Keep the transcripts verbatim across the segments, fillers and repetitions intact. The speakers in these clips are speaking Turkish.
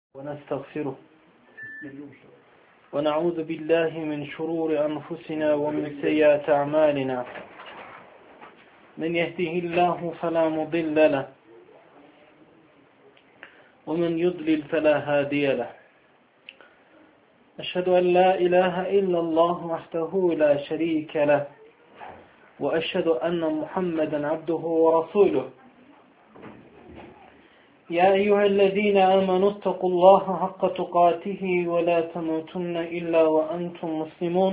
ونستغفره ونعوذ بالله من شرور أنفسنا ومن سيئات أعمالنا من يهده الله فلا مضل له ومن يضلل فلا هادي له أشهد أن لا إله إلا الله وحده لا شريك له وأشهد أن محمدا عبده ورسوله يا أيها الذين آمنوا اتقوا الله حق تقاته ولا تموتن إلا وأنتم مسلمون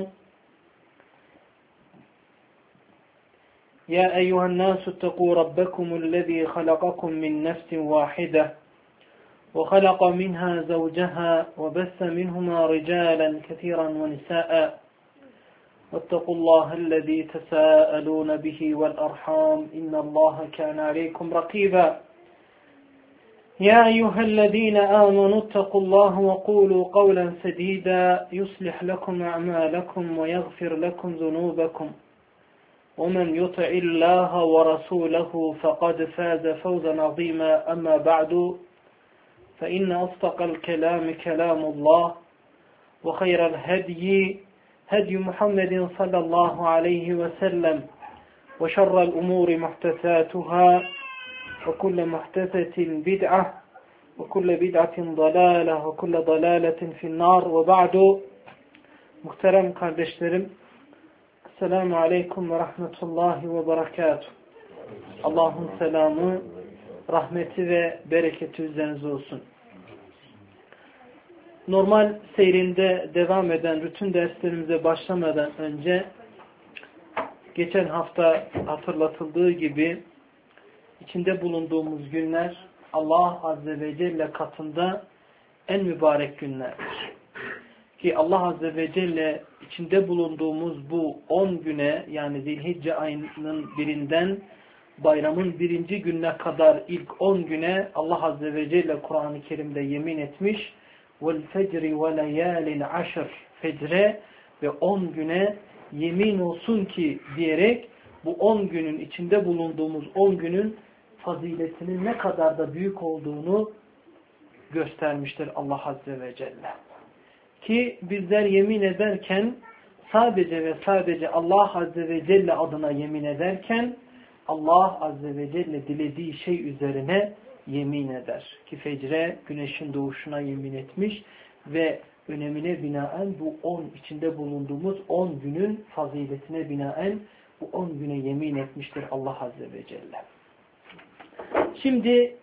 يا أيها الناس اتقوا ربكم الذي خلقكم من نفس واحدة وخلق منها زوجها وبث منهما رجالا كثيرا ونساء واتقوا الله الذي تساءلون به والأرحام إن الله كان عليكم رقيبا يا أيها الذين آمنوا اتقوا الله وقولوا قولا سديدا يصلح لكم أعمالكم ويغفر لكم ذنوبكم ومن يطع الله ورسوله فقد فاز فوزا عظيما أما بعد فإن أصدق الكلام كلام الله وخير الهدي هدي محمد صلى الله عليه وسلم وشر الأمور محدثاتها وكل محدثة بدعة وكل بدعة ضلالة وكل ضلالة في النار وبعد muhterem kardeşlerim Esselamu Aleyküm ve Rahmetullahi ve Berekatuhu. Allah'ın selamı, rahmeti ve bereketi üzerinize olsun. Normal seyrinde devam eden bütün derslerimize başlamadan önce geçen hafta hatırlatıldığı gibi İçinde bulunduğumuz günler Allah Azze ve Celle katında en mübarek günlerdir. Ki Allah Azze ve Celle içinde bulunduğumuz bu on güne yani Zilhicce ayının birinden bayramın birinci gününe kadar ilk on güne Allah Azze ve Celle Kur'an-ı Kerim'de yemin etmiş. وَالْفَجْرِ وَلَيَالٍ عَشْرٍ Fecre ve on güne yemin olsun ki diyerek bu on günün içinde bulunduğumuz on günün faziletinin ne kadar da büyük olduğunu göstermiştir Allah Azze ve Celle. Ki bizler yemin ederken sadece ve sadece Allah Azze ve Celle adına yemin ederken Allah Azze ve Celle dilediği şey üzerine yemin eder. Ki fecre güneşin doğuşuna yemin etmiş ve önemine binaen bu on içinde bulunduğumuz on günün faziletine binaen bu on güne yemin etmiştir Allah Azze ve Celle. Şimdi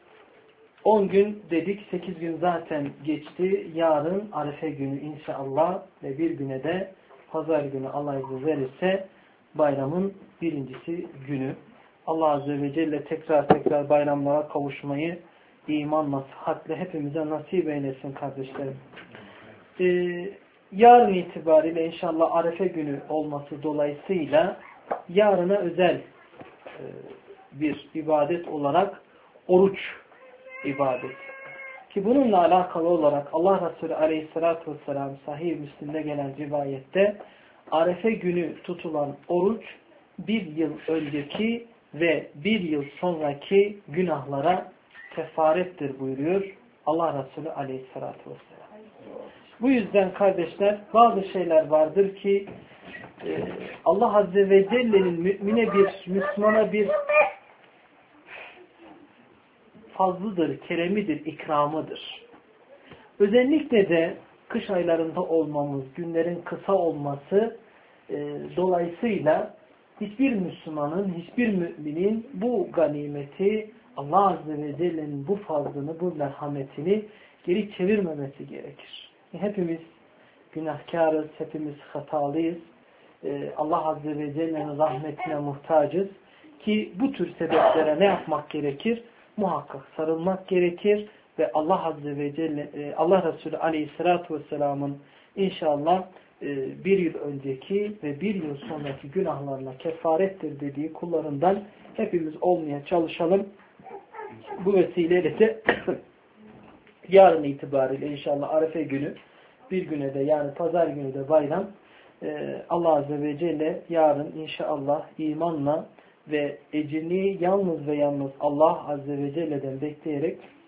on gün dedik, sekiz gün zaten geçti. Yarın Arife günü inşallah ve bir güne de pazar günü Allah izin verirse bayramın birincisi günü. Allah Azze ve Celle tekrar tekrar bayramlara kavuşmayı imanla, sıhhatle hepimize nasip eylesin kardeşlerim. Ee, yarın itibariyle inşallah Arife günü olması dolayısıyla yarına özel e, bir ibadet olarak oruç ibadet. Ki bununla alakalı olarak Allah Resulü Aleyhisselatü Vesselam Sahih Müslim'de gelen rivayette Arife günü tutulan oruç bir yıl önceki ve bir yıl sonraki günahlara kefarettir buyuruyor Allah Resulü Aleyhisselatü Vesselam. Bu yüzden kardeşler bazı şeyler vardır ki Allah Azze ve Celle'nin mümine bir, Müslümana bir fazlıdır, keremidir, ikramıdır. Özellikle de kış aylarında olmamız, günlerin kısa olması e, dolayısıyla hiçbir Müslümanın, hiçbir müminin bu ganimeti, Allah Azze ve Celle'nin bu fazlını, bu merhametini geri çevirmemesi gerekir. Hepimiz günahkarız, hepimiz hatalıyız. Allah Azze ve Celle'nin rahmetine muhtacız ki bu tür sebeplere ne yapmak gerekir? Muhakkak sarılmak gerekir ve Allah Azze ve Celle, Allah Resulü Aleyhisselatü Vesselam'ın inşallah bir yıl önceki ve bir yıl sonraki günahlarına kefarettir dediği kullarından hepimiz olmaya çalışalım. Bu vesileyle de yarın itibariyle inşallah Arife günü bir güne de yani pazar günü de bayram. Allah Azze ve Celle yarın inşallah imanla ve ecrini yalnız ve yalnız Allah Azze ve Celle'den bekleyerek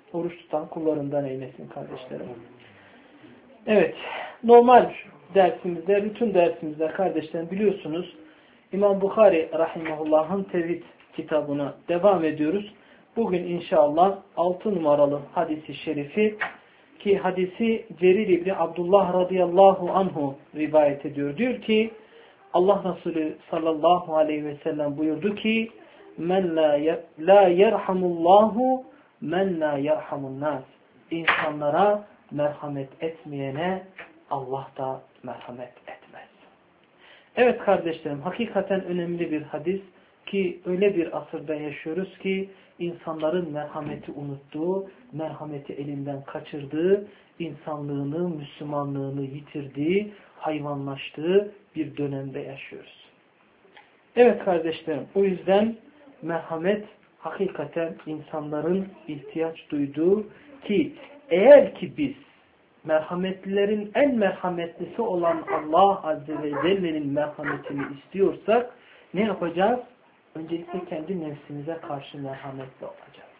oruç tutan kullarından eylesin kardeşlerim. Evet, normal dersimizde, bütün dersimizde kardeşlerim biliyorsunuz İmam Bukhari rahimahullah'ın tevhid kitabına devam ediyoruz. Bugün inşallah altı numaralı hadisi şerifi ki hadisi Cerir İbni Abdullah radıyallahu anhu rivayet ediyor. Diyor ki Allah Resulü sallallahu aleyhi ve sellem buyurdu ki men la yerhamullahu men la yerhamun nas. İnsanlara merhamet etmeyene Allah da merhamet etmez. Evet kardeşlerim, hakikaten önemli bir hadis ki öyle bir asırda yaşıyoruz ki insanların merhameti unuttuğu, merhameti elinden kaçırdığı, insanlığını, Müslümanlığını yitirdiği, hayvanlaştığı bir dönemde yaşıyoruz. Evet kardeşlerim, o yüzden merhamet hakikaten insanların ihtiyaç duyduğu ki eğer ki biz merhametlilerin en merhametlisi olan Allah Azze ve Celle'nin merhametini istiyorsak ne yapacağız? Öncelikle kendi nefsimize karşı merhametli olacağız.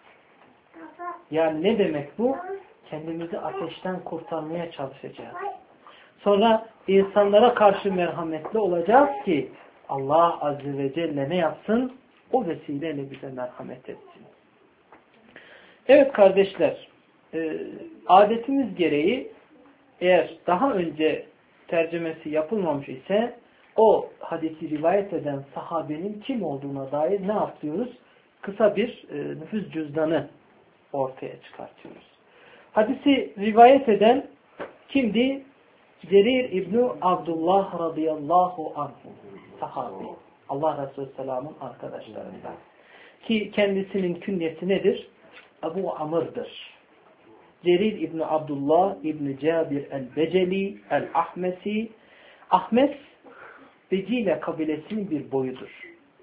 Yani ne demek bu? Kendimizi ateşten kurtarmaya çalışacağız. Sonra insanlara karşı merhametli olacağız ki Allah Azze ve Celle ne yapsın? O vesileyle bize merhamet etsin. Evet kardeşler, e, adetimiz gereği eğer daha önce tercümesi yapılmamış ise o hadisi rivayet eden sahabenin kim olduğuna dair ne yapıyoruz? Kısa bir e, nüfus cüzdanı ortaya çıkartıyoruz. Hadisi rivayet eden kimdi? Cerir İbni Abdullah radıyallahu anhu sahabi. Allah Resulü Selam'ın arkadaşlarından. Ki kendisinin künyesi nedir? Ebu Amr'dır. Cerir İbni Abdullah İbni Cabir el-Beceli el-Ahmesi. Ahmes Becile kabilesinin bir boyudur.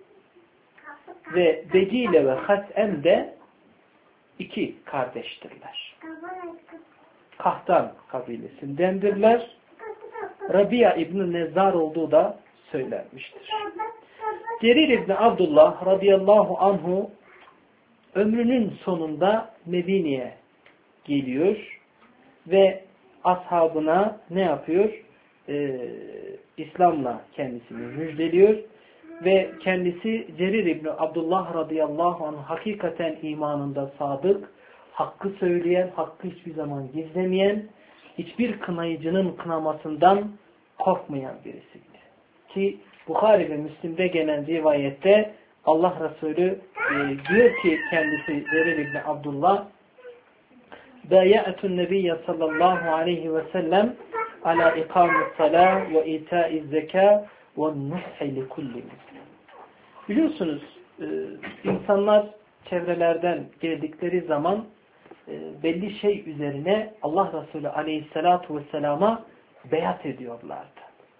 Ve Becile ve Has'em de iki kardeştirler. Kahtan kabilesindendirler. Rabia İbni Nezzar olduğu da söylenmiştir. Cerir İbni Abdullah radıyallahu anhu ömrünün sonunda Medine'ye geliyor ve ashabına ne yapıyor? Ee, İslam'la kendisini müjdeliyor ve kendisi Cerir İbni Abdullah radıyallahu anh hakikaten imanında sadık, hakkı söyleyen, hakkı hiçbir zaman gizlemeyen, hiçbir kınayıcının kınamasından korkmayan birisiydi. Ki Bukhari ve Müslim'de gelen rivayette Allah Resulü e, diyor ki kendisi Cerir İbni Abdullah Bâyâ'etun Nebiyye sallallahu aleyhi ve sellem ala ikâmis salâh ve itâiz zekâ ve nushi li kulli muslim. Biliyorsunuz e, insanlar çevrelerden geldikleri zaman e, belli şey üzerine Allah Resulü aleyhissalâtu vesselâma beyat ediyorlardı.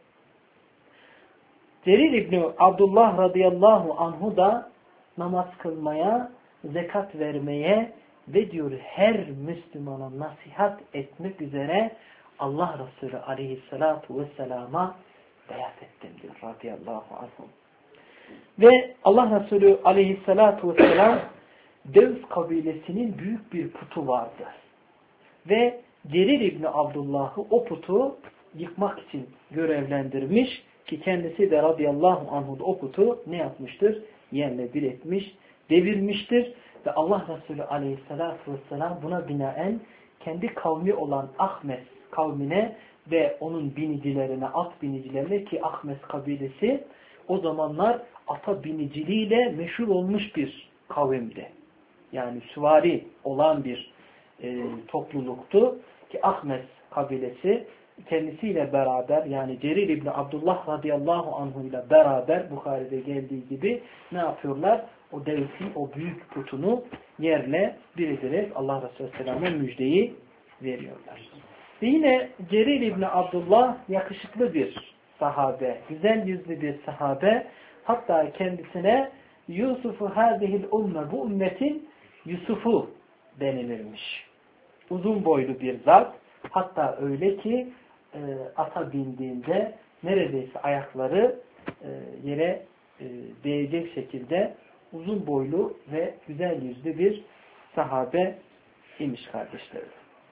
Cerir İbni Abdullah radıyallahu anhu da namaz kılmaya, zekat vermeye ve diyor her Müslümana nasihat etmek üzere Allah Resulü aleyhissalatu vesselama beyat ettim diyor radıyallahu anhu. Ve Allah Resulü aleyhissalatu vesselam Devs kabilesinin büyük bir putu vardı. Ve Cerir İbni Abdullah'ı o putu yıkmak için görevlendirmiş ki kendisi de radıyallahu anhu o putu ne yapmıştır? Yerle bir etmiş, devirmiştir. Ve Allah Resulü aleyhissalatu vesselam buna binaen kendi kavmi olan Ahmes kavmine ve onun binicilerine, at binicilerine ki Ahmes kabilesi o zamanlar ata biniciliğiyle meşhur olmuş bir kavimdi. Yani süvari olan bir e, topluluktu ki Ahmes kabilesi kendisiyle beraber yani Cerir İbni Abdullah radıyallahu anhu ile beraber Bukhari'de geldiği gibi ne yapıyorlar? O devletin o büyük putunu yerle bir ederek Allah Resulü Aleyhisselam'a müjdeyi veriyorlar. Ve yine Cerir İbni Abdullah yakışıklı bir sahabe, güzel yüzlü bir sahabe. Hatta kendisine Yusuf'u hâzihil umme, bu ümmetin Yusuf'u denilirmiş. Uzun boylu bir zat. Hatta öyle ki e, ata bindiğinde neredeyse ayakları e, yere e, değecek şekilde uzun boylu ve güzel yüzlü bir sahabe imiş kardeşlerim.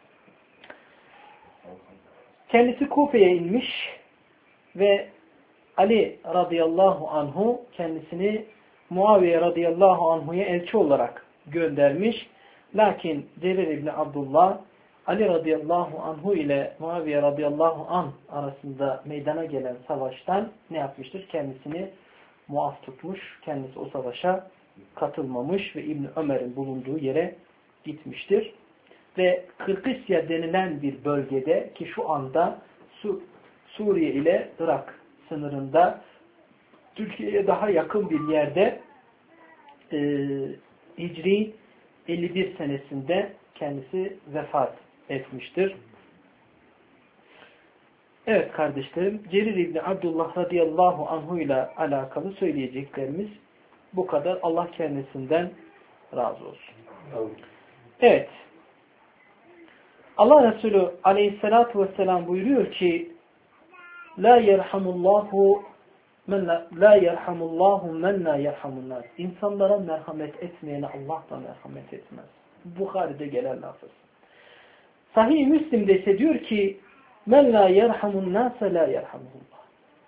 Kendisi Kufe'ye inmiş ve Ali radıyallahu anhu kendisini Muaviye radıyallahu anhu'ya elçi olarak göndermiş. Lakin Cerir İbni Abdullah Ali radıyallahu anhu ile Muaviye radıyallahu anh arasında meydana gelen savaştan ne yapmıştır? Kendisini muaf tutmuş. Kendisi o savaşa katılmamış ve İbni Ömer'in bulunduğu yere gitmiştir. Ve Kırkısya denilen bir bölgede ki şu anda Su Suriye ile Irak sınırında Türkiye'ye daha yakın bir yerde e, Hicri elli bir senesinde kendisi vefat etmiştir. Evet kardeşlerim, Cerir İbni Abdullah radıyallahu anhu ile alakalı söyleyeceklerimiz bu kadar. Allah kendisinden razı olsun. Evet. Allah Resulü aleyhissalatu vesselam buyuruyor ki La yerhamullahu men la, la yerhamullahu men la yerhamunnas. İnsanlara merhamet etmeyene Allah da merhamet etmez. Bukhari'de gelen lafız. Sahih-i Müslim'de ise diyor ki men la yerhamunnas la yerhamullah.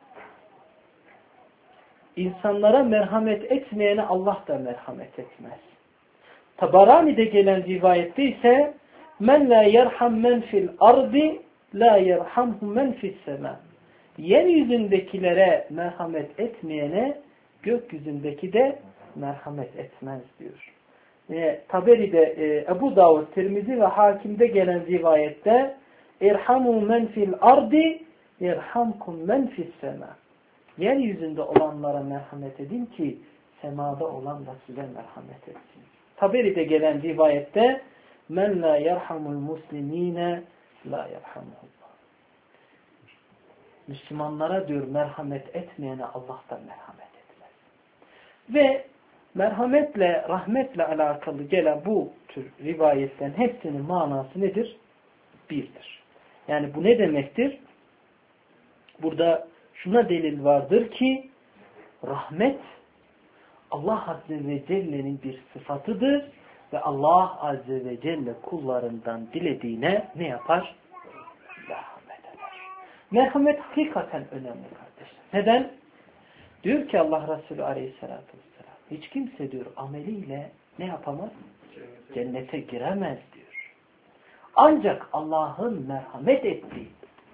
İnsanlara merhamet etmeyene Allah da merhamet etmez. Tabarani'de gelen rivayette ise men la yerham men fil ardi la yerhamhu men fis sema. Yeryüzündekilere merhamet etmeyene gökyüzündeki de merhamet etmez diyor. E, Taberi'de e, Ebu Davud, Tirmizi ve Hakim'de gelen rivayette irhamu men fil ardi yerhamkum men fis sema. Yeryüzünde olanlara merhamet edin ki semada olan da size merhamet etsin. Taberi'de gelen rivayette men la yerhamul muslimine la yerhamuhullah. Müslümanlara diyor merhamet etmeyene Allah da merhamet etmez. Ve merhametle, rahmetle alakalı gelen bu tür rivayetten hepsinin manası nedir? Birdir. Yani bu ne demektir? Burada şuna delil vardır ki rahmet Allah Azze ve Celle'nin bir sıfatıdır ve Allah Azze ve Celle kullarından dilediğine ne yapar? Merhamet eder. Merhamet hakikaten önemli kardeşler. Neden? Diyor ki Allah Resulü Aleyhisselatü Vesselam hiç kimse diyor ameliyle ne yapamaz? Cennete giremez diyor. Ancak Allah'ın merhamet ettiği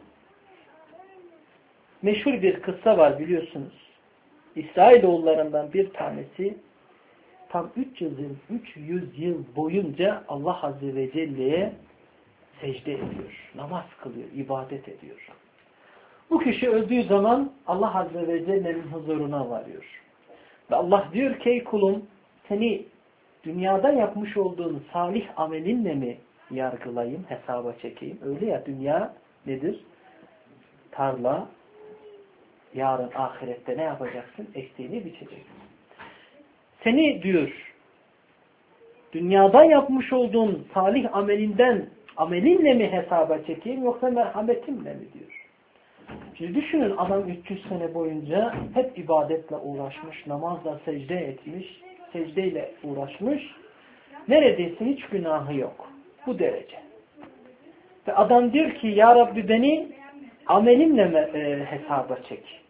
meşhur bir kıssa var biliyorsunuz. İsrailoğullarından bir tanesi tam üç yüz yıl boyunca Allah Azze ve Celle'ye secde ediyor. Namaz kılıyor, ibadet ediyor. Bu kişi öldüğü zaman Allah Azze ve Celle'nin huzuruna varıyor. Ve Allah diyor ki ey kulum seni dünyada yapmış olduğun salih amelinle mi yargılayayım, hesaba çekeyim? Öyle ya dünya nedir? Tarla. Yarın ahirette ne yapacaksın? Ektiğini biçeceksin. Seni diyor dünyada yapmış olduğun salih amelinden amelinle mi hesaba çekeyim yoksa merhametimle mi diyor. Şimdi düşünün adam üç yüz sene boyunca hep ibadetle uğraşmış, namazla secde etmiş, secdeyle uğraşmış. Neredeyse hiç günahı yok. Bu derece. Ve adam diyor ki ya Rabbi beni amelimle mi e, hesaba çek?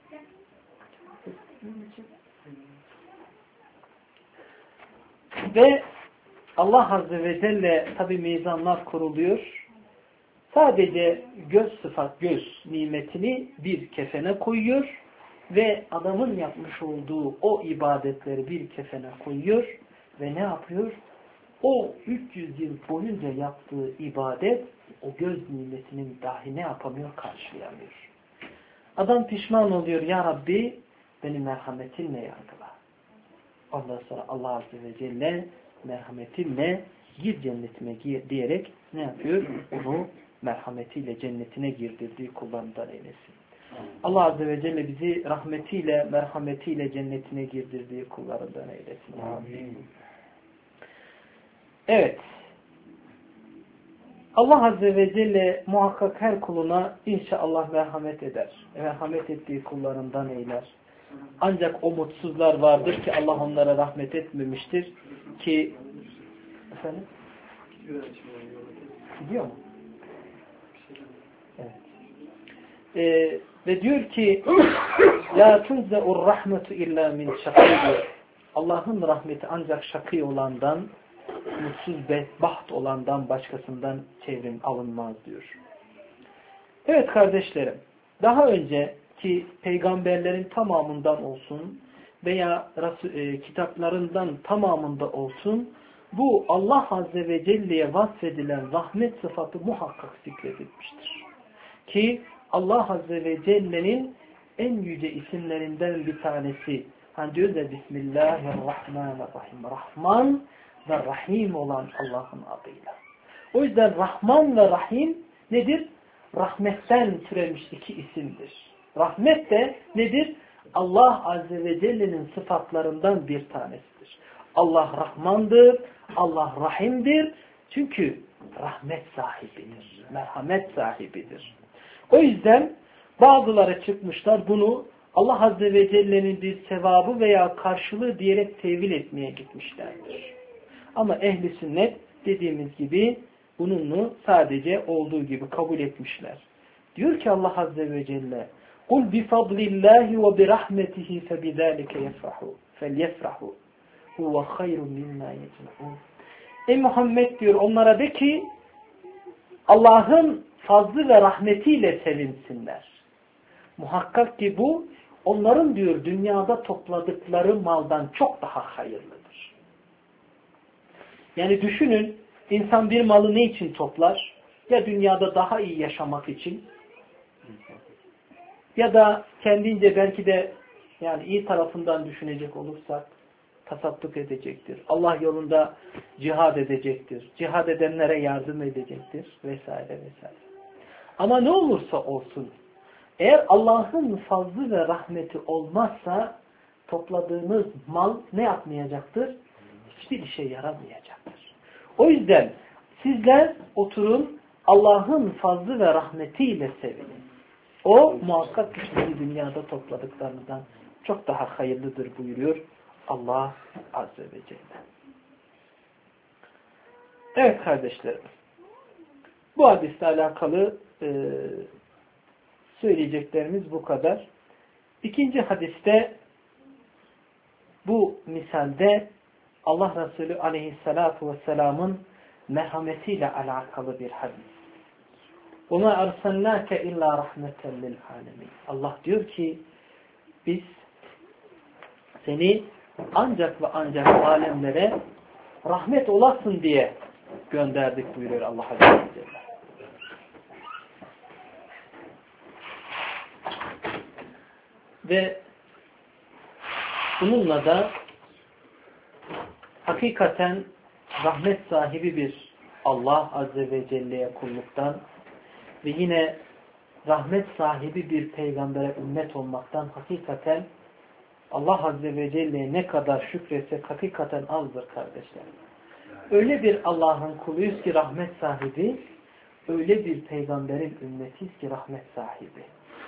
Ve Allah Azze ve Celle tabi mizanlar kuruluyor. Sadece göz sıfat, göz nimetini bir kefene koyuyor ve adamın yapmış olduğu o ibadetleri bir kefene koyuyor ve ne yapıyor? O üç yüz yıl boyunca yaptığı ibadet o göz nimetinin dahi ne yapamıyor? Karşılayamıyor. Adam pişman oluyor. Ya Rabbi beni merhametinle yargıla. Ondan sonra Allah Azze ve Celle merhametinle gir cennetime gir diyerek ne yapıyor? Onu merhametiyle cennetine girdirdiği kullarından eylesin. Allah Azze ve Celle bizi rahmetiyle, merhametiyle cennetine girdirdiği kullarından eylesin. Amin. Evet. Allah Azze ve Celle muhakkak her kuluna inşallah merhamet eder. Merhamet ettiği kullarından eyler. Ancak o mutsuzlar vardır ki Allah onlara rahmet etmemiştir ki efendim Gidiyor mu? Evet. Ee, ve diyor ki la tunze'ur rahmetu illa min şakî. Allah'ın rahmeti ancak şakî olandan, mutsuz bedbaht olandan başkasından çevrim alınmaz diyor. Evet kardeşlerim, daha önceki peygamberlerin tamamından olsun veya e, kitaplarından tamamında olsun bu Allah Azze ve Celle'ye vasfedilen rahmet sıfatı muhakkak zikredilmiştir. Ki Allah Azze ve Celle'nin en yüce isimlerinden bir tanesi. Hani diyor da Bismillahirrahmanirrahim. Rahman ve Rahim olan Allah'ın adıyla. O yüzden Rahman ve Rahim nedir? Rahmetten türemiş iki isimdir. Rahmet de nedir? Allah Azze ve Celle'nin sıfatlarından bir tanesidir. Allah Rahmandır, Allah Rahim'dir. Çünkü rahmet sahibidir, merhamet sahibidir. O yüzden bazıları çıkmışlar bunu Allah Azze ve Celle'nin bir sevabı veya karşılığı diyerek tevil etmeye gitmişlerdir. Ama ehli sünnet dediğimiz gibi bununu sadece olduğu gibi kabul etmişler. Diyor ki Allah Azze ve Celle قُلْ بِفَضْلِ اللّٰهِ وَبِرَحْمَتِهِ فَبِذَٰلِكَ يَفْرَحُوا فَلْيَفْرَحُوا هُوَ خَيْرٌ مِمَّا يَجْمَعُونَ. Ey Muhammed diyor onlara de ki Allah'ın fazlı ve rahmetiyle sevinsinler. Muhakkak ki bu onların diyor dünyada topladıkları maldan çok daha hayırlıdır. Yani düşünün insan bir malı ne için toplar? Ya dünyada daha iyi yaşamak için ya da kendince belki de yani iyi tarafından düşünecek olursak tasadduk edecektir. Allah yolunda cihad edecektir. Cihad edenlere yardım edecektir vesaire vesaire. Ama ne olursa olsun eğer Allah'ın fazlı ve rahmeti olmazsa topladığınız mal ne yapmayacaktır? Hiçbir işe yaramayacaktır. O yüzden sizler oturun Allah'ın fazlı ve rahmetiyle sevinin. O muhakkak ki dünyada topladıklarınızdan çok daha hayırlıdır buyuruyor Allah Azze ve Celle. Evet kardeşlerim. Bu hadisle alakalı e, söyleyeceklerimiz bu kadar. İkinci hadiste bu misalde Allah Resulü Aleyhisselatü Vesselam'ın merhametiyle alakalı bir hadis. وَمَا أَرْسَلْنَاكَ اِلَّا رَحْمَةً لِلْعَالَمِينَ. Allah diyor ki biz seni ancak ve ancak alemlere rahmet olasın diye gönderdik buyuruyor Allah Azze ve Celle. Ve bununla da hakikaten rahmet sahibi bir Allah Azze ve Celle'ye kulluktan ve yine rahmet sahibi bir peygambere ümmet olmaktan hakikaten Allah Azze ve Celle'ye ne kadar şükretsek hakikaten azdır kardeşler. Öyle bir Allah'ın kuluyuz ki rahmet sahibi, öyle bir peygamberin ümmetiyiz ki rahmet sahibi.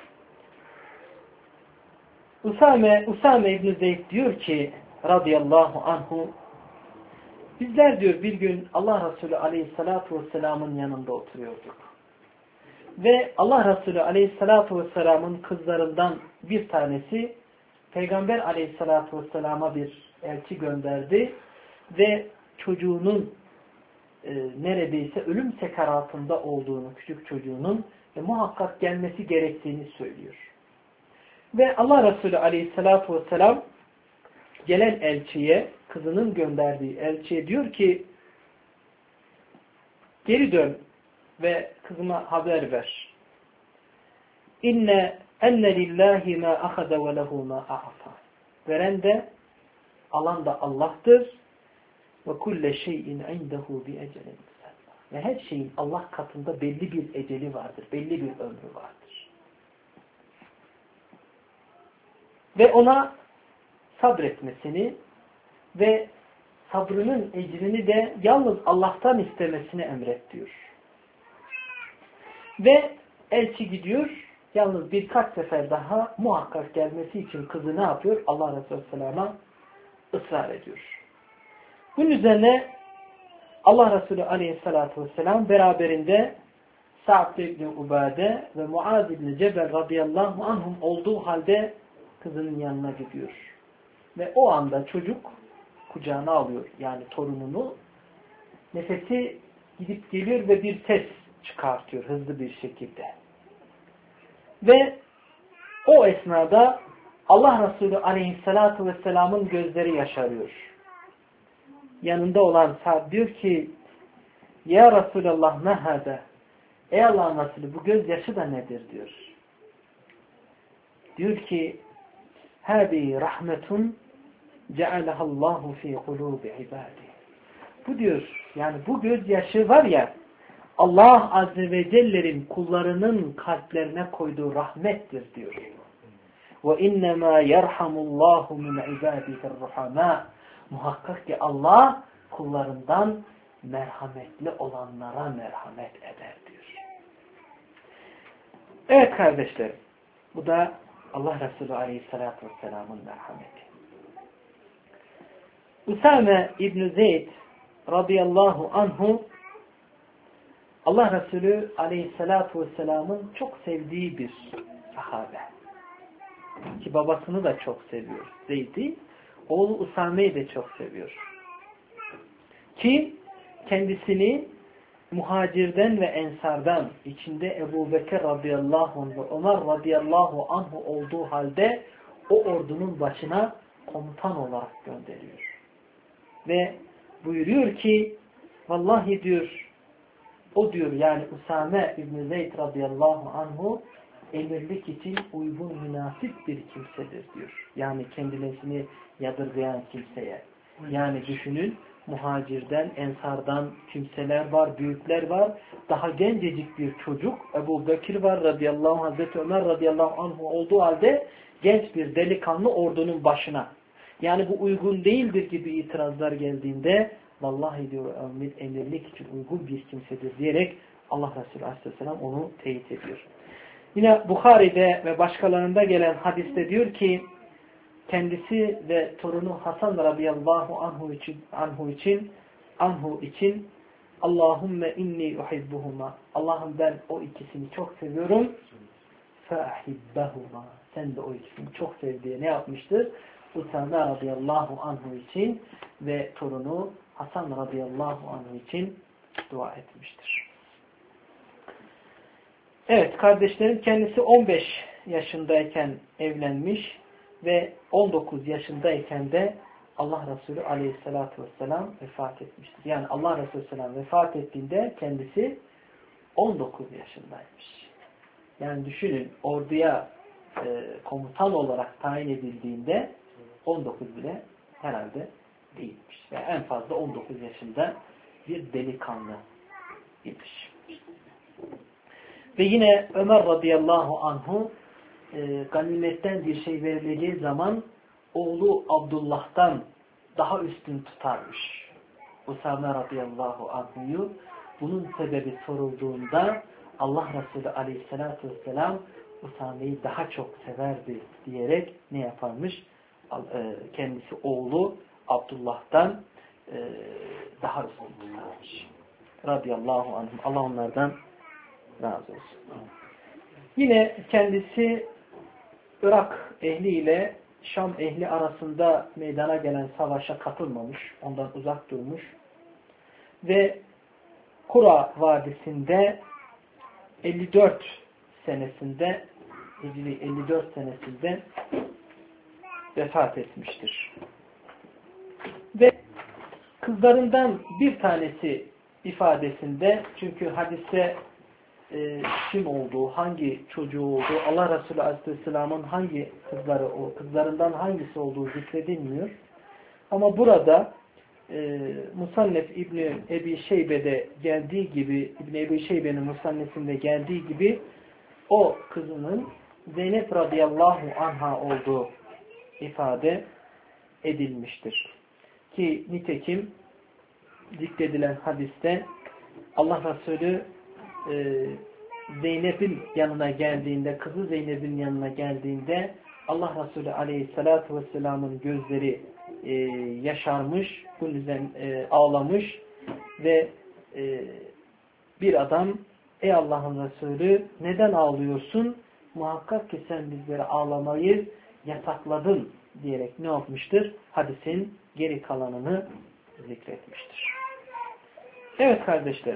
Usame, Usame İbn Zeyd diyor ki radıyallahu anhu bizler diyor bir gün Allah Resulü Aleyhisselatü Vesselam'ın yanında oturuyorduk. Ve Allah Resulü Aleyhisselatü Vesselam'ın kızlarından bir tanesi Peygamber Aleyhisselatü Vesselam'a bir elçi gönderdi ve çocuğunun e, neredeyse ölüm sekaratında olduğunu, küçük çocuğunun ve muhakkak gelmesi gerektiğini söylüyor. Ve Allah Resulü Aleyhisselatü Vesselam gelen elçiye, kızının gönderdiği elçiye diyor ki geri dön ve kızıma haber ver. İnne enne lillahi ma ahada ve lehu ma a'ta. Veren de alan da Allah'tır. Ve kulle şeyin indehu bi ecelin. Ve her şeyin Allah katında belli bir eceli vardır. Belli bir ömrü vardır. Ve ona sabretmesini ve sabrının ecrini de yalnız Allah'tan istemesini emret diyor. Ve elçi gidiyor. Yalnız birkaç sefer daha muhakkak gelmesi için kızı ne yapıyor? Allah Resulü Aleyhisselam'a ısrar ediyor. Bunun üzerine Allah Resulü aleyhissalatu vesselam beraberinde Sa'd ibn Ubade ve Muaz ibn Cebel radıyallahu anhum olduğu halde kızının yanına gidiyor. Ve o anda çocuk kucağına alıyor. Yani torununu. Nefesi gidip geliyor ve bir ses çıkartıyor hızlı bir şekilde. Ve o esnada Allah Resulü aleyhissalatu vesselamın gözleri yaşarıyor. Yanında olan Sa'd diyor ki Ya Resulallah ne hâde? Ey Allah'ın Resulü bu gözyaşı da nedir diyor. Diyor ki hâbi rahmetun cealehallahu fi kulubi ibadi. Bu diyor yani bu gözyaşı var ya Allah Azze ve Celle'nin kullarının kalplerine koyduğu rahmettir diyor. Ve innemâ yerhamullahu min ibâdihir ruhamâ. Muhakkak ki Allah kullarından merhametli olanlara merhamet eder diyor. Evet kardeşlerim. Bu da Allah Resulü Aleyhisselatü Vesselam'ın merhameti. Usame İbn Zeyd radıyallahu anhu Allah Resulü Aleyhisselatü Vesselam'ın çok sevdiği bir sahabe. Ki babasını da çok seviyor. Zeyd'i. Oğlu Usame'yi de çok seviyor. Ki kendisini muhacirden ve ensardan içinde Ebu Bekir radıyallahu anh ve Ömer radıyallahu anh olduğu halde o ordunun başına komutan olarak gönderiyor. Ve buyuruyor ki vallahi diyor o diyor yani Usame İbn Zeyd radıyallahu anhu emirlik için uygun münasip bir kimsedir diyor. Yani kendisini yadırgayan kimseye. Yani düşünün muhacirden, ensardan kimseler var, büyükler var. Daha gencecik bir çocuk Ebu Bekir var radıyallahu anh, Hazreti Ömer radıyallahu anh olduğu halde genç bir delikanlı ordunun başına. Yani bu uygun değildir gibi itirazlar geldiğinde vallahi diyor emirlik için uygun bir kimsedir diyerek Allah Resulü aleyhisselam onu teyit ediyor. Yine Bukhari'de ve başkalarında gelen hadiste diyor ki kendisi ve torunu Hasan radıyallahu anhu için anhu için anhu için Allahümme inni uhibbuhuma. Allah'ım ben o ikisini çok seviyorum. Fahibbahuma. Sen de o ikisini çok sev diye ne yapmıştır? Usame radıyallahu anhu için ve torunu Hasan radıyallahu anhu için dua etmiştir. Evet kardeşlerim kendisi on beş yaşındayken evlenmiş ve on dokuz yaşındayken de Allah Resulü aleyhissalatü vesselam vefat etmiştir. Yani Allah Resulü aleyhisselam vefat ettiğinde kendisi on dokuz yaşındaymış. Yani düşünün orduya e, komutan olarak tayin edildiğinde on dokuz bile herhalde değilmiş. Yani en fazla on dokuz yaşında bir delikanlı imiş. Ve yine Ömer radıyallahu anhu e, ganimetten bir şey verileceği zaman oğlu Abdullah'tan daha üstün tutarmış. Usame radıyallahu anhu'yu bunun sebebi sorulduğunda Allah Resulü aleyhissalatü vesselam Usame'yi daha çok severdi diyerek ne yaparmış? Kendisi oğlu Abdullah'tan daha üstün tutarmış. Radıyallahu anhum. Allah onlardan razı olsun. Yine kendisi Irak ehliyle Şam ehli arasında meydana gelen savaşa katılmamış. Ondan uzak durmuş. Ve Kura Vadisi'nde elli dört senesinde Hicri elli dört senesinde vefat etmiştir. Ve kızlarından bir tanesi ifadesinde çünkü hadiste e, kim olduğu, hangi çocuğu olduğu, Allah Resulü Aleyhisselam'ın hangi kızları, o kızlarından hangisi olduğu zikredilmiyor. Ama burada e, Musannef İbni Ebi Şeybe'de geldiği gibi, İbni Ebi Şeybe'nin Musannef'inde geldiği gibi o kızının Zeynep radıyallahu anha olduğu ifade edilmiştir. Ki nitekim zikredilen hadiste Allah Resulü e, Zeynep'in yanına geldiğinde, kızı Zeynep'in yanına geldiğinde Allah Resulü aleyhissalatu vesselamın gözleri e, yaşarmış, bunun üzerine e, ağlamış Ve e, bir adam ey Allah'ın Resulü neden ağlıyorsun? Muhakkak ki sen bizlere ağlamayı yasakladın diyerek ne yapmıştır? Hadisin geri kalanını zikretmiştir. Evet kardeşlerim.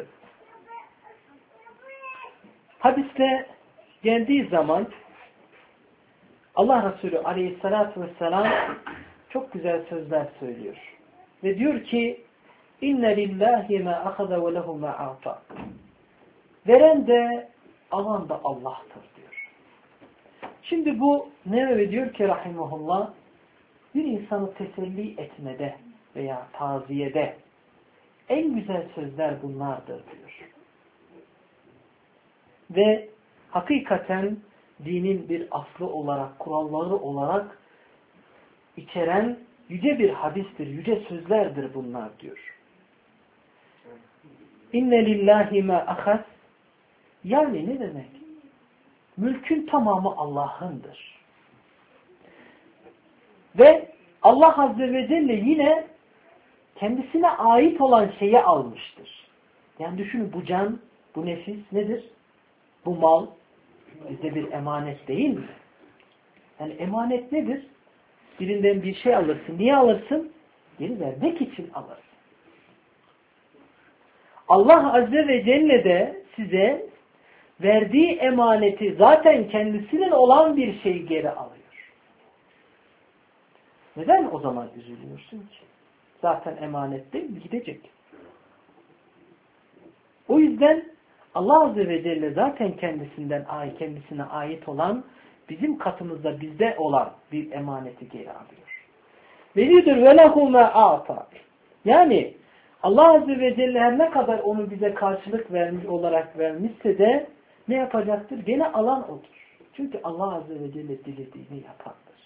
Hadiste geldiği zaman Allah Resulü aleyhissalatü vesselam çok güzel sözler söylüyor. Ve diyor ki İnne lillahi ma ahaza ve lehu ma a'ta. Veren de alan da Allah'tır diyor. Şimdi bu Nevevi diyor ki rahimahullah bir insanı teselli etmede veya taziyede en güzel sözler bunlardır diyor. Ve hakikaten dinin bir aslı olarak, kuralları olarak içeren yüce bir hadistir, yüce sözlerdir bunlar diyor. İnne lillahi ma ahas. Yani ne demek? Mülkün tamamı Allah'ındır. Ve Allah Azze ve Celle yine kendisine ait olan şeyi almıştır. Yani düşünün bu can, bu nefis nedir? Bu mal bizde bir emanet değil mi? Yani emanet nedir? Birinden bir şey alırsın. Niye alırsın? Geri vermek için alırsın. Allah Azze ve Celle de size verdiği emaneti zaten kendisinin olan bir şeyi geri alıyor. Neden o zaman üzülüyorsun ki? Zaten emanet değil mi? Gidecek. O yüzden Allah Azze ve Celle zaten kendisinden ait, kendisine ait olan bizim katımızda bizde olan bir emaneti geri alıyor. Velidir ve lehu ma a'ta. Yani Allah Azze ve Celle her ne kadar onu bize karşılık vermiş olarak vermişse de ne yapacaktır? Gene alan odur. Çünkü Allah Azze ve Celle dilediğini yapandır.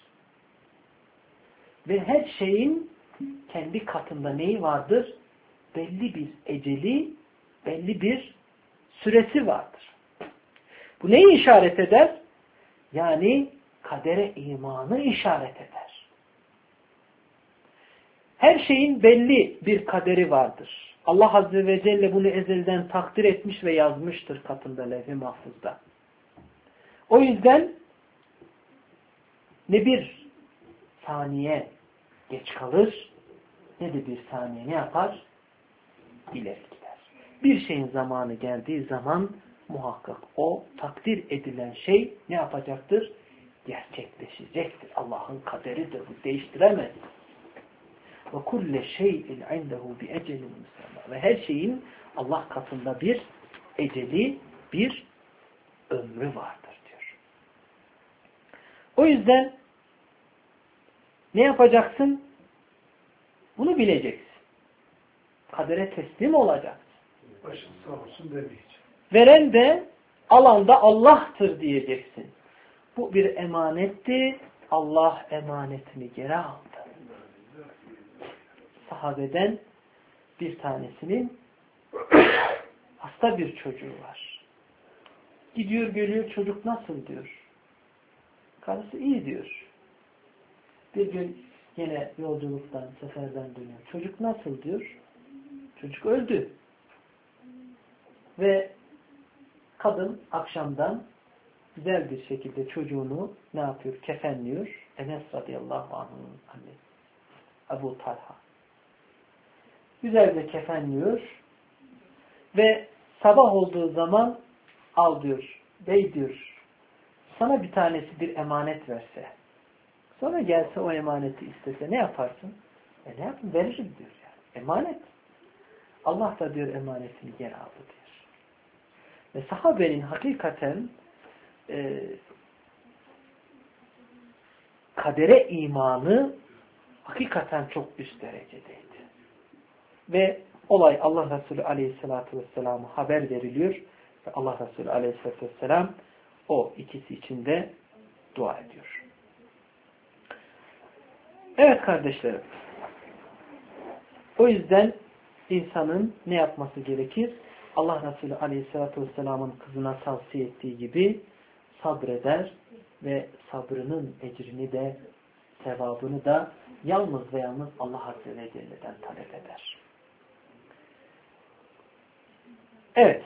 Ve her şeyin kendi katında neyi vardır? Belli bir eceli, belli bir süresi vardır. Bu neyi işaret eder? Yani kadere imanı işaret eder. Her şeyin belli bir kaderi vardır. Allah Azze ve Celle bunu ezelden takdir etmiş ve yazmıştır katında levh-i mahfuzda. O yüzden ne bir saniye geç kalır ne de bir saniye ne yapar? İleri gider. Bir şeyin zamanı geldiği zaman muhakkak o takdir edilen şey ne yapacaktır? Gerçekleşecektir. Allah'ın kaderidir. Bu değiştiremez. Ve kulle şeyin indehu bi ecelin musamma. Ve her şeyin Allah katında bir eceli, bir ömrü vardır diyor. O yüzden ne yapacaksın? Bunu bileceksin. Kadere teslim olacaksın. Başın sağ olsun demeyeceksin. Veren de alan da Allah'tır diyeceksin. Bu bir emanetti. Allah emanetini geri aldı. Sahabeden bir tanesinin hasta bir çocuğu var. Gidiyor geliyor çocuk nasıl diyor. Karısı iyi diyor. Bir gün yine yolculuktan, seferden dönüyor. Çocuk nasıl diyor. Çocuk öldü. Ve kadın akşamdan güzel bir şekilde çocuğunu ne yapıyor? Kefenliyor. Enes radıyallahu anh'ın annesi. Ebu Talha. Güzelce kefenliyor. Ve sabah olduğu zaman al diyor. Bey diyor. Sana bir tanesi bir emanet verse. Sonra gelse o emaneti istese ne yaparsın? E ne yapayım? Veririm diyor yani. Emanet. Allah da diyor emanetini geri aldı diyor. Ve sahabenin hakikaten e, kadere imanı hakikaten çok üst derecedeydi. Ve olay Allah Resulü Aleyhisselatü Vesselam'a haber veriliyor. Ve Allah Resulü Aleyhisselatü Vesselam o ikisi için de dua ediyor. Evet kardeşlerim. O yüzden insanın ne yapması gerekir? Allah Resulü Aleyhisselatü Vesselam'ın kızına tavsiye ettiği gibi sabreder ve sabrının ecrini de sevabını da yalnız ve yalnız Allah Azze ve Celle'den talep eder. Evet.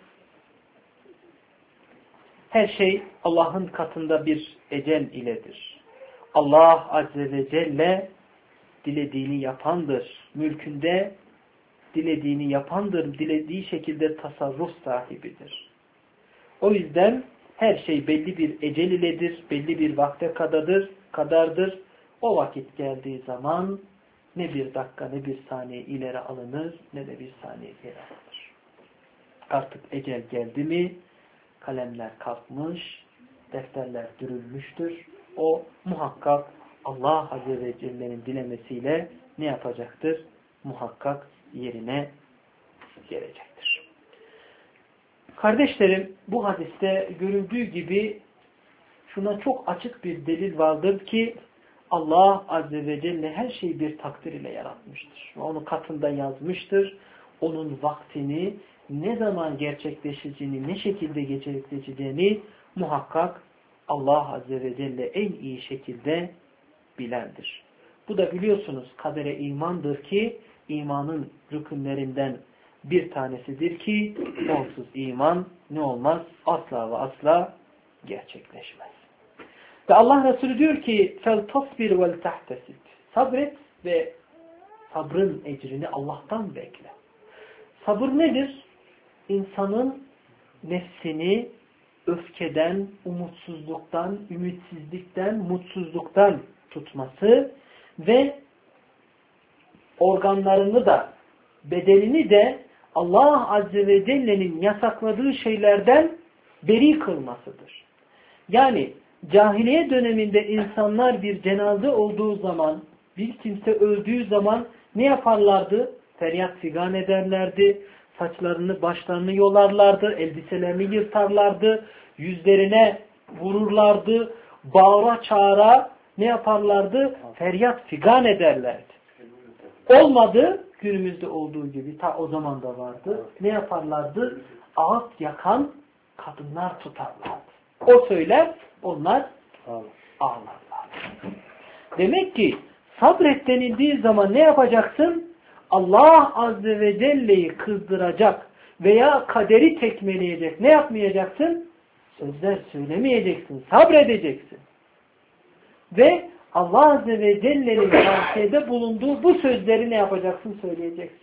Her şey Allah'ın katında bir ecel iledir. Allah Azze ve Celle dilediğini yapandır. Mülkünde dilediğini yapandır. Dilediği şekilde tasarruf sahibidir. O yüzden her şey belli bir ecel iledir. Belli bir vakte kadardır. kadardır. O vakit geldiği zaman ne bir dakika ne bir saniye ileri alınır ne de bir saniye geri alınır. Artık ecel geldi mi kalemler kalkmış, defterler dürülmüştür. O muhakkak Allah Azze ve Celle'nin dilemesiyle ne yapacaktır? Muhakkak yerine gelecektir. Kardeşlerim, bu hadiste görüldüğü gibi şuna çok açık bir delil vardır ki Allah Azze ve Celle her şeyi bir takdir ile yaratmıştır. Onun katında yazmıştır. Onun vaktini ne zaman gerçekleşeceğini, ne şekilde gerçekleşeceğini muhakkak Allah Azze ve Celle en iyi şekilde bilendir. Bu da biliyorsunuz kadere imandır ki imanın rükünlerinden bir tanesidir ki onsuz iman ne olmaz? Asla ve asla gerçekleşmez. Ve Allah Resulü diyor ki فَلْتَصْبِرْ وَلْتَحْتَسِبْ Sabret ve sabrın ecrini Allah'tan bekle. Sabır nedir? İnsanın nefsini öfkeden, umutsuzluktan, ümitsizlikten, mutsuzluktan tutması ve organlarını da, bedenini de Allah Azze ve Celle'nin yasakladığı şeylerden beri kılmasıdır. Yani cahiliye döneminde insanlar bir cenaze olduğu zaman, bir kimse öldüğü zaman ne yaparlardı? Feryat figan ederlerdi. Saçlarını, başlarını yolarlardı. Elbiselerini yırtarlardı. Yüzlerine vururlardı. Bağıra çağıra ne yaparlardı? Feryat figan ederlerdi. Olmadı. Günümüzde olduğu gibi ta o zaman da vardı. Ne yaparlardı? Ağıt yakan kadınlar tutarlardı. O söyler, onlar ağlarlar. Demek ki sabret denildiği zaman ne yapacaksın? Allah Azze ve Celle'yi kızdıracak veya kaderi tekmeleyecek. Ne yapmayacaksın? Sözler söylemeyeceksin. Sabredeceksin. Ve Allah Azze ve Celle'nin tavsiyede bulunduğu bu sözleri ne yapacaksın? Söyleyeceksin.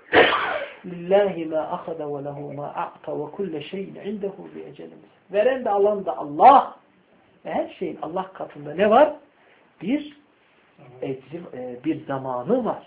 Lillahi ma ahada ve lehu ma a'ta ve kulle şeyin indehu bi ecelimiz. Veren de alan da Allah. Ve her şeyin Allah katında ne var? Bir ecri, bir zamanı var.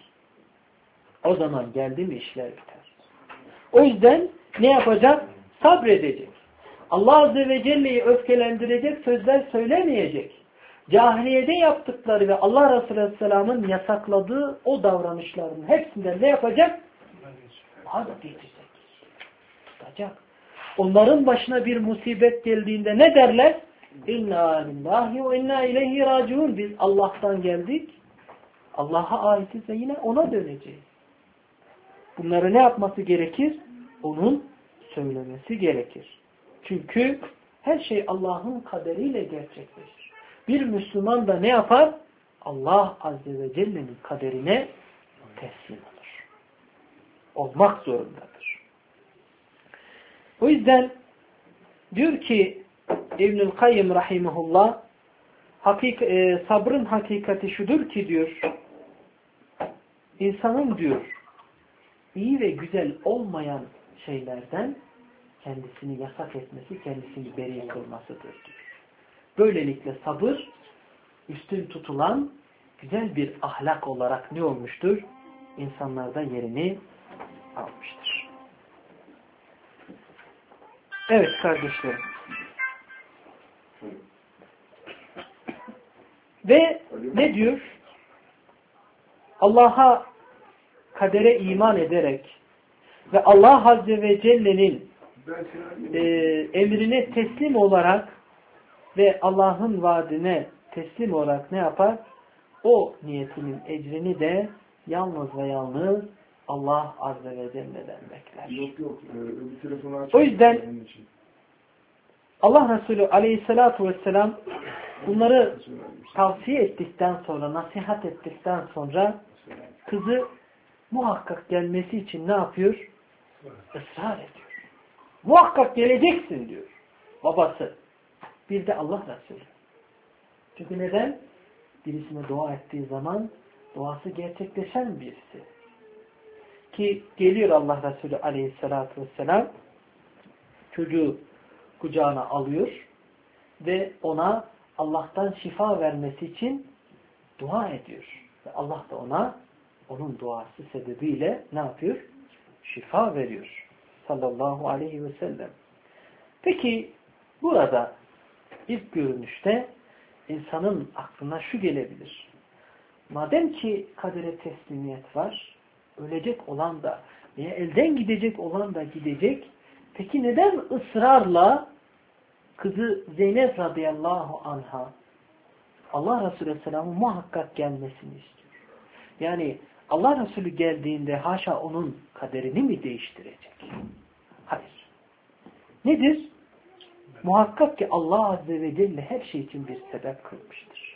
O zaman geldi mi işler biter. O yüzden ne yapacak? Sabredecek. Allah Azze ve Celle'yi öfkelendirecek sözler söylemeyecek. Cahiliyede yaptıkları ve Allah Resulü Aleyhisselam'ın yasakladığı o davranışların hepsinden ne yapacak? Vazgeçecek. Tutacak. Onların başına bir musibet geldiğinde ne derler? İnna lillahi ve inna ileyhi raciun. Biz Allah'tan geldik. Allah'a aitiz ve yine ona döneceğiz. Bunları ne yapması gerekir? Onun söylemesi gerekir. Çünkü her şey Allah'ın kaderiyle gerçekleşir. Bir Müslüman da ne yapar? Allah Azze ve Celle'nin kaderine teslim olur. Olmak zorundadır. O yüzden diyor ki İbnül Kayyim rahimehullah hakik e, sabrın hakikati şudur ki diyor insanın diyor iyi ve güzel olmayan şeylerden kendisini yasak etmesi, kendisini beri kılmasıdır diyor. Böylelikle sabır üstün tutulan güzel bir ahlak olarak ne olmuştur? İnsanlarda yerini almıştır. Evet kardeşlerim. Ve ne diyor? Allah'a kadere iman ederek ve Allah Azze ve Celle'nin e, emrine teslim olarak ve Allah'ın vaadine teslim olarak ne yapar? O niyetinin ecrini de yalnız ve yalnız Allah Azze ve Celle'den bekler. Yok yok. O yüzden Allah Resulü Aleyhisselatü Vesselam bunları tavsiye ettikten sonra, nasihat ettikten sonra kızı muhakkak gelmesi için ne yapıyor? Israr ediyor. Muhakkak geleceksin diyor babası. Bir de Allah Resulü. Çünkü neden? Birisine dua ettiği zaman duası gerçekleşen birisi. Ki geliyor Allah Resulü aleyhissalatü vesselam, çocuğu kucağına alıyor ve ona Allah'tan şifa vermesi için dua ediyor. Ve Allah da ona onun duası sebebiyle ne yapıyor? Şifa veriyor. Sallallahu aleyhi ve sellem. Peki burada ilk görünüşte insanın aklına şu gelebilir. Madem ki kadere teslimiyet var, ölecek olan da veya elden gidecek olan da gidecek, peki neden ısrarla kızı Zeynep radıyallahu anha Allah Resulü Aleyhisselam'ın muhakkak gelmesini istiyor? Yani Allah Resulü geldiğinde haşa onun kaderini mi değiştirecek? Hayır. Nedir? Muhakkak ki Allah Azze ve Celle her şey için bir sebep kılmıştır.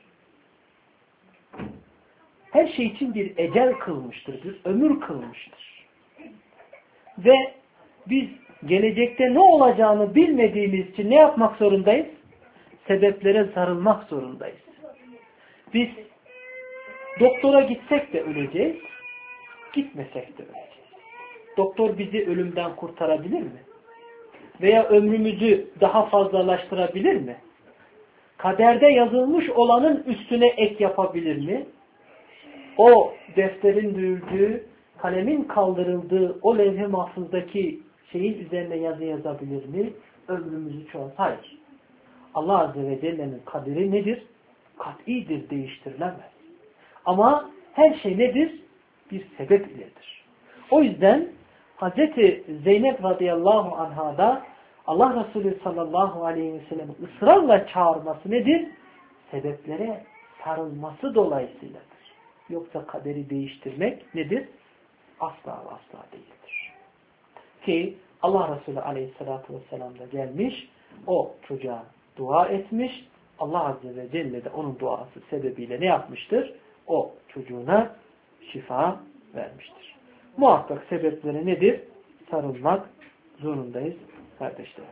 Her şey için bir ecel kılmıştır, bir ömür kılmıştır. Ve biz gelecekte ne olacağını bilmediğimiz için ne yapmak zorundayız? Sebeplere sarılmak zorundayız. Biz doktora gitsek de öleceğiz, gitmesek de öleceğiz. Doktor bizi ölümden kurtarabilir mi? Veya ömrümüzü daha fazlalaştırabilir mi? Kaderde yazılmış olanın üstüne ek yapabilir mi? O defterin dövüldüğü, kalemin kaldırıldığı o levh-i mahfuzdaki şeyin üzerine yazı yazabilir mi? Ömrümüzü çoğaltır. Hayır. Allah Azze ve Celle'nin kaderi nedir? Kat'idir, değiştirilemez. Ama her şey nedir? Bir sebep iledir. O yüzden Hazreti Zeynep radıyallahu anha'da Allah Resulü sallallahu aleyhi ve sellem'in ısrarla çağırması nedir? Sebeplere sarılması dolayısıyladır. Yoksa kaderi değiştirmek nedir? Asla asla değildir. Ki Allah Resulü aleyhissalatü vesselam da gelmiş, o çocuğa dua etmiş, Allah Azze ve Celle de onun duası sebebiyle ne yapmıştır? O çocuğuna şifa vermiştir. Muhakkak sebepleri nedir? Sarılmak zorundayız kardeşlerim.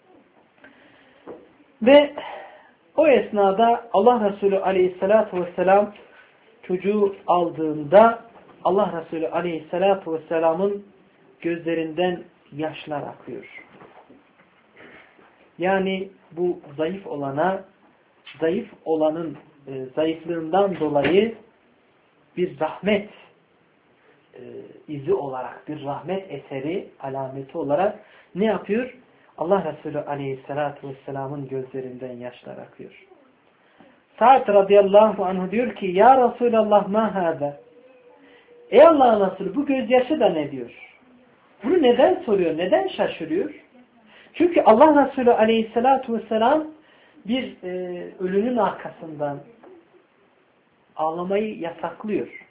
Ve o esnada Allah Resulü aleyhissalatu vesselam çocuğu aldığında Allah Resulü aleyhissalatu vesselamın gözlerinden yaşlar akıyor. Yani bu zayıf olana, zayıf olanın e, zayıflığından dolayı bir rahmet e, izi olarak, bir rahmet eseri, alameti olarak ne yapıyor? Allah Resulü aleyhissalatu vesselamın gözlerinden yaşlar akıyor. Sa'd radıyallahu anh diyor ki, Ya Resulallah ma hâzâ? Ey Allah'ın Resulü, bu gözyaşı da ne diyor? Bunu neden soruyor? Neden şaşırıyor? Çünkü Allah Resulü aleyhissalatu vesselam bir e, ölünün arkasından ağlamayı yasaklıyor.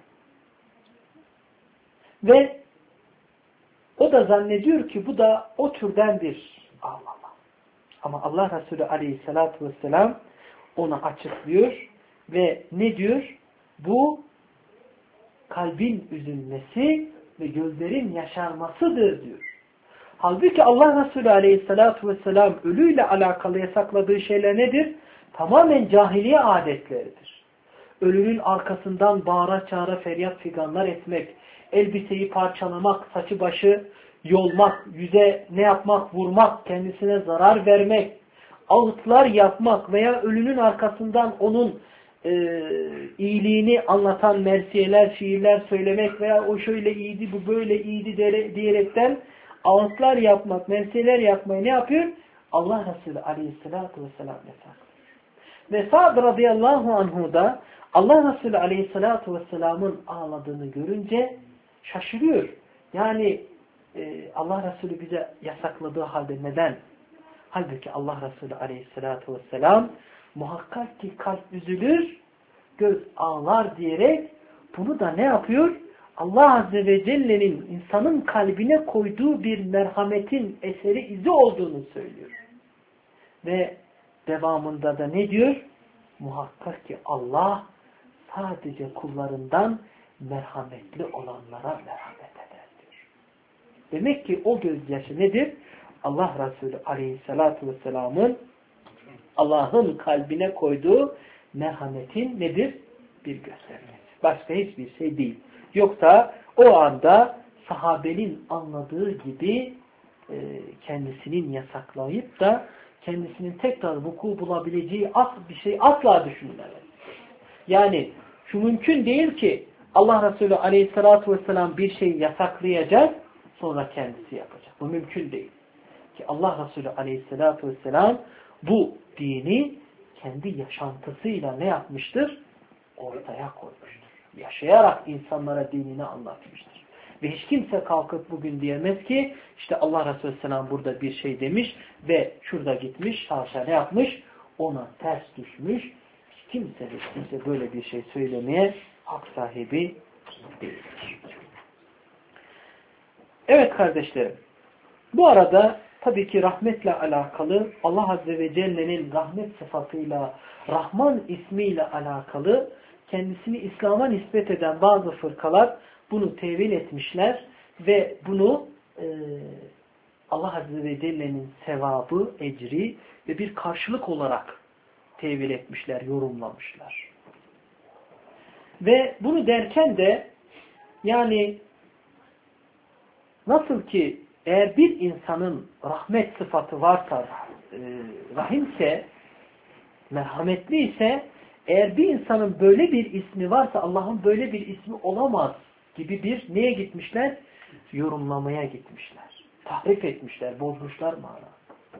Ve o da zannediyor ki bu da o türden bir ağlama. Ama Allah Resulü aleyhissalatu vesselam onu açıklıyor ve ne diyor? Bu kalbin üzülmesi ve gözlerin yaşarmasıdır diyor. Halbuki Allah Resulü aleyhissalatu vesselam ölüyle alakalı yasakladığı şeyler nedir? Tamamen cahiliye adetleridir. Ölünün arkasından bağıra çağıra feryat figanlar etmek, elbiseyi parçalamak, saçı başı yolmak, yüze ne yapmak, vurmak, kendisine zarar vermek, ağıtlar yapmak veya ölünün arkasından onun e, iyiliğini anlatan mersiyeler, şiirler söylemek veya o şöyle iyiydi, bu böyle iyiydi diyerekten ağıtlar yapmak, mersiyeler yapmayı ne yapıyor? Allah Resulü aleyhissalatu vesselam yasaklıyor. Ve Sa'd radıyallahu anhu da Allah Resulü aleyhissalatu vesselamın ağladığını görünce şaşırıyor. Yani e, Allah Resulü bize yasakladığı halde neden? Halbuki Allah Resulü aleyhissalatu vesselam muhakkak ki kalp üzülür, göz ağlar diyerek bunu da ne yapıyor? Allah Azze ve Celle'nin insanın kalbine koyduğu bir merhametin eseri, izi olduğunu söylüyor. Ve devamında da ne diyor? Muhakkak ki Allah sadece kullarından merhametli olanlara merhamet eder diyor. Demek ki o gözyaşı nedir? Allah Resulü Aleyhisselatü Vesselam'ın Allah'ın kalbine koyduğu merhametin nedir? Bir göstergesi. Başka hiçbir şey değil. Yoksa o anda sahabenin anladığı gibi e, kendisinin yasaklayıp da kendisinin tekrar vuku bulabileceği as bir şey asla düşünmemeli. Yani şu mümkün değil ki Allah Resulü Aleyhisselatü Vesselam bir şeyi yasaklayacak, sonra kendisi yapacak. Bu mümkün değil. Ki Allah Resulü Aleyhisselatü Vesselam bu dini kendi yaşantısıyla ne yapmıştır? Ortaya koymuştur. Yaşayarak insanlara dinini anlatmıştır. Ve hiç kimse kalkıp bugün diyemez ki işte Allah Resulü Aleyhisselam burada bir şey demiş ve şurada gitmiş, haşa ne yapmış? Ona ters düşmüş. Hiç kimse de kimse böyle bir şey söylemeye hak sahibi değildir. Evet kardeşlerim. Bu arada tabii ki rahmetle alakalı Allah Azze ve Celle'nin rahmet sıfatıyla, Rahman ismiyle alakalı kendisini İslam'a nispet eden bazı fırkalar bunu tevil etmişler ve bunu e, Allah Azze ve Celle'nin sevabı, ecri ve bir karşılık olarak tevil etmişler, yorumlamışlar. Ve bunu derken de yani nasıl ki eğer bir insanın rahmet sıfatı varsa, e, rahimse, merhametli ise, eğer bir insanın böyle bir ismi varsa Allah'ın böyle bir ismi olamaz gibi bir neye gitmişler? Yorumlamaya gitmişler. Tahrif etmişler, bozmuşlar mana.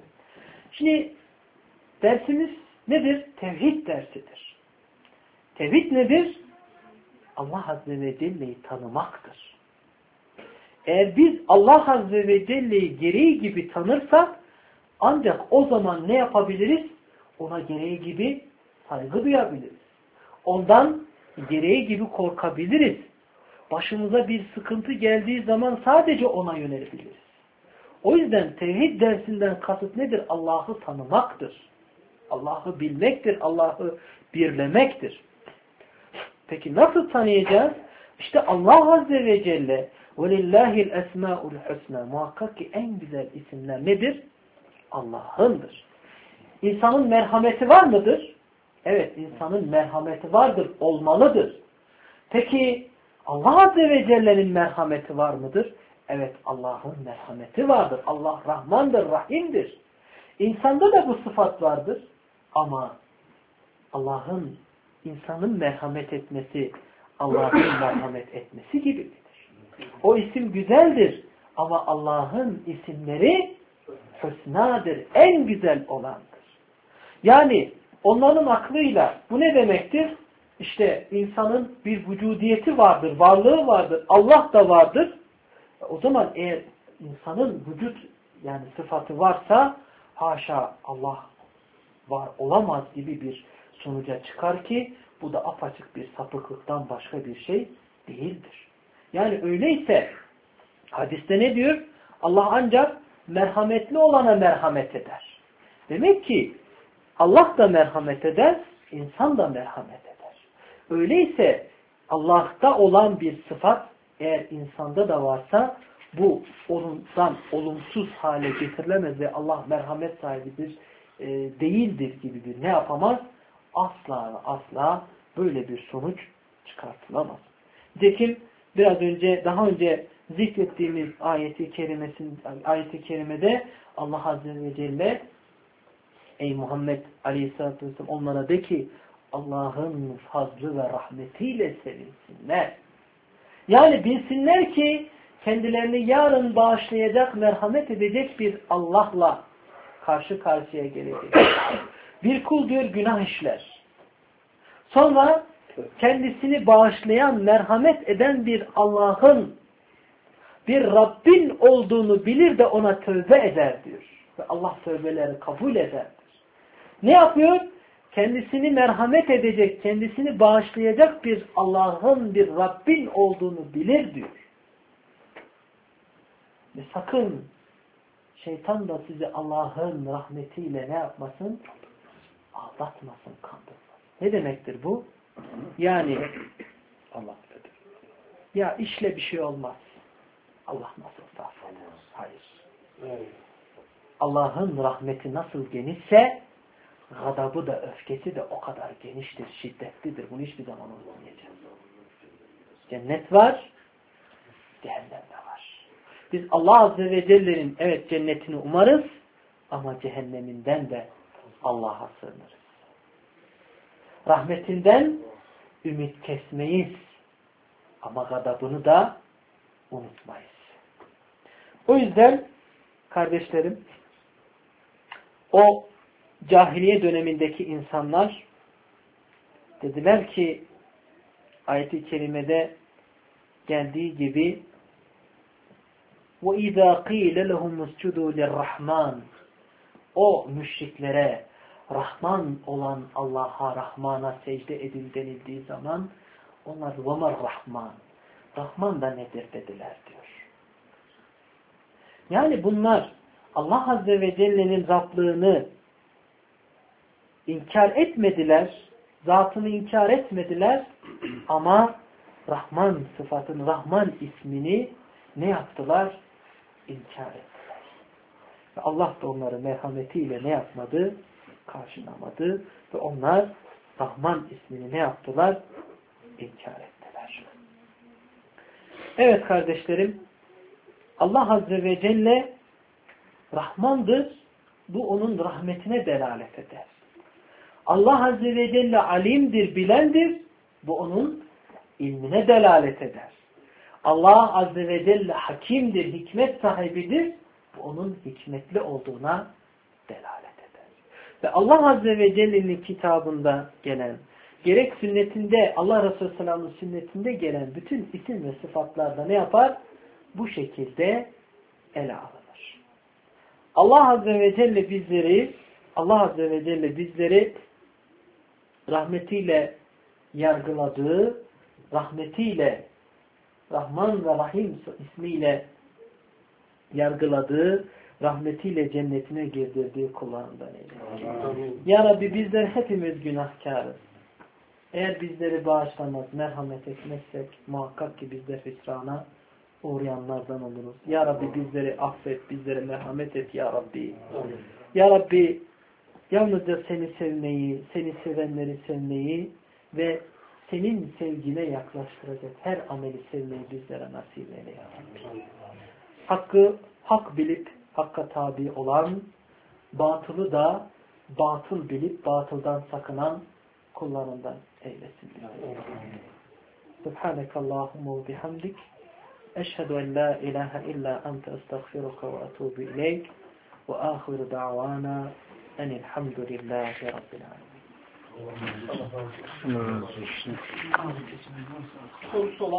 Şimdi dersimiz nedir? Tevhid dersidir. Tevhid nedir? Allah Azze ve Celle'yi tanımaktır. Eğer biz Allah Azze ve Celle'yi gereği gibi tanırsak ancak o zaman ne yapabiliriz? Ona gereği gibi saygı duyabiliriz. Ondan gereği gibi korkabiliriz. Başımıza bir sıkıntı geldiği zaman sadece ona yönelebiliriz. O yüzden tevhid dersinden kasıt nedir? Allah'ı tanımaktır. Allah'ı bilmektir. Allah'ı birlemektir. Peki nasıl tanıyacağız? İşte Allah Azze ve Celle وَلِلَّهِ الْاَسْمَاءُ الْحُسْنَى Muhakkak ki en güzel isimler nedir? Allah'ındır. İnsanın merhameti var mıdır? Evet, insanın merhameti vardır, olmalıdır. Peki Allah Azze ve Celle'nin merhameti var mıdır? Evet, Allah'ın merhameti vardır. Allah Rahmandır, Rahim'dir. İnsanda da bu sıfat vardır. Ama Allah'ın, insanın merhamet etmesi, Allah'ın merhamet etmesi gibidir. O isim güzeldir. Ama Allah'ın isimleri hüsnadır, en güzel olandır. Yani onların aklıyla bu ne demektir? İşte insanın bir vücudiyeti vardır, varlığı vardır, Allah da vardır. O zaman eğer insanın vücut yani sıfatı varsa haşa Allah var olamaz gibi bir sonuca çıkar ki bu da apaçık bir sapıklıktan başka bir şey değildir. Yani öyleyse hadiste ne diyor? Allah ancak merhametli olana merhamet eder. Demek ki Allah da merhamet eder, insan da merhamet eder. Öyleyse Allah'ta olan bir sıfat eğer insanda da varsa bu ondan olumsuz hale getirilemez ve Allah merhamet sahibidir, e, değildir gibi bir ne yapamaz? Asla asla böyle bir sonuç çıkartılamaz. Nitekim biraz önce daha önce zikrettiğimiz ayeti kerimesin ayeti kerimede Allah Azze ve Celle ey Muhammed Aleyhisselatü Vesselam onlara de ki Allah'ın fazlı ve rahmetiyle sevinsinler. Yani bilsinler ki kendilerini yarın bağışlayacak, merhamet edecek bir Allah'la karşı karşıya gelecek. Bir kul diyor günah işler. Sonra kendisini bağışlayan, merhamet eden bir Allah'ın, bir Rabbin olduğunu bilir de ona tövbe eder diyor. Ve Allah tövbeleri kabul ederdir. Ne yapıyor? Kendisini merhamet edecek, kendisini bağışlayacak bir Allah'ın, bir Rabbin olduğunu bilir diyor. Ve sakın şeytan da sizi Allah'ın rahmetiyle ne yapmasın? Aldatmasın, kandırmasın. Ne demektir bu? Yani Allah ya işle bir şey olmaz. Allah nasıl affeder? Hayır. Evet. Allah'ın rahmeti nasıl genişse gadabı da öfkesi de o kadar geniştir, şiddetlidir. Bunu hiçbir zaman unutmayacağız. Cennet var, cehennem de var. Biz Allah Azze ve Celle'nin evet cennetini umarız ama cehenneminden de Allah'a sığınırız. Rahmetinden ümit kesmeyiz ama gadabını da unutmayız. O yüzden kardeşlerim o cahiliye dönemindeki insanlar dediler ki ayet-i kerimede geldiği gibi وَاِذَا قِيلَ لَهُمْ اسْجُدُوا لِلرَّحْمَانِ O müşriklere Rahman olan Allah'a, Rahman'a secde edin denildiği zaman onlar وَمَا Rahman Rahman da nedir dediler diyor. Yani bunlar Allah Azze ve Celle'nin Rablığını inkar etmediler, zatını inkar etmediler ama Rahman sıfatını, Rahman ismini ne yaptılar? İnkar ettiler. Ve Allah da onları merhametiyle ne yapmadı? Karşılamadı. Ve onlar Rahman ismini ne yaptılar? İnkar ettiler. Evet kardeşlerim, Allah Azze ve Celle Rahmandır. Bu onun rahmetine delalet eder. Allah Azze ve Celle alimdir, bilendir. Bu onun ilmine delalet eder. Allah Azze ve Celle hakimdir, hikmet sahibidir. Bu onun hikmetli olduğuna delalet eder. Ve Allah Azze ve Celle'nin kitabında gelen, gerek sünnetinde, Allah Resulü Sallallahu sünnetinde gelen bütün isim ve sıfatlarda ne yapar? Bu şekilde ele alınır. Allah Azze ve Celle bizleri, Allah Azze ve Celle bizleri rahmetiyle yargıladığı, rahmetiyle Rahman ve Rahim ismiyle yargıladığı, rahmetiyle cennetine girdirdiği kullarından eylesin. Ya Rabbi bizler hepimiz günahkarız. Eğer bizleri bağışlamaz, merhamet etmezsek muhakkak ki bizler hüsrana uğrayanlardan oluruz. Ya Rabbi bizleri affet, bizlere merhamet et Ya Rabbi. Ya Rabbi yalnızca seni sevmeyi, seni sevenleri sevmeyi ve senin sevgine yaklaştıracak her ameli sevmeyi bizlere nasip eyle Ya Rabbi. Hakkı hak bilip hakka tabi olan, batılı da batıl bilip batıldan sakınan kullarından eylesin. Subhanekallahumma ve bihamdik. Eşhedü en la ilahe illa ente estağfiruka ve etûbü ileyk. Ve âhiru da'vana enilhamdülillahi rabbil âlemin. Allah razı olsun.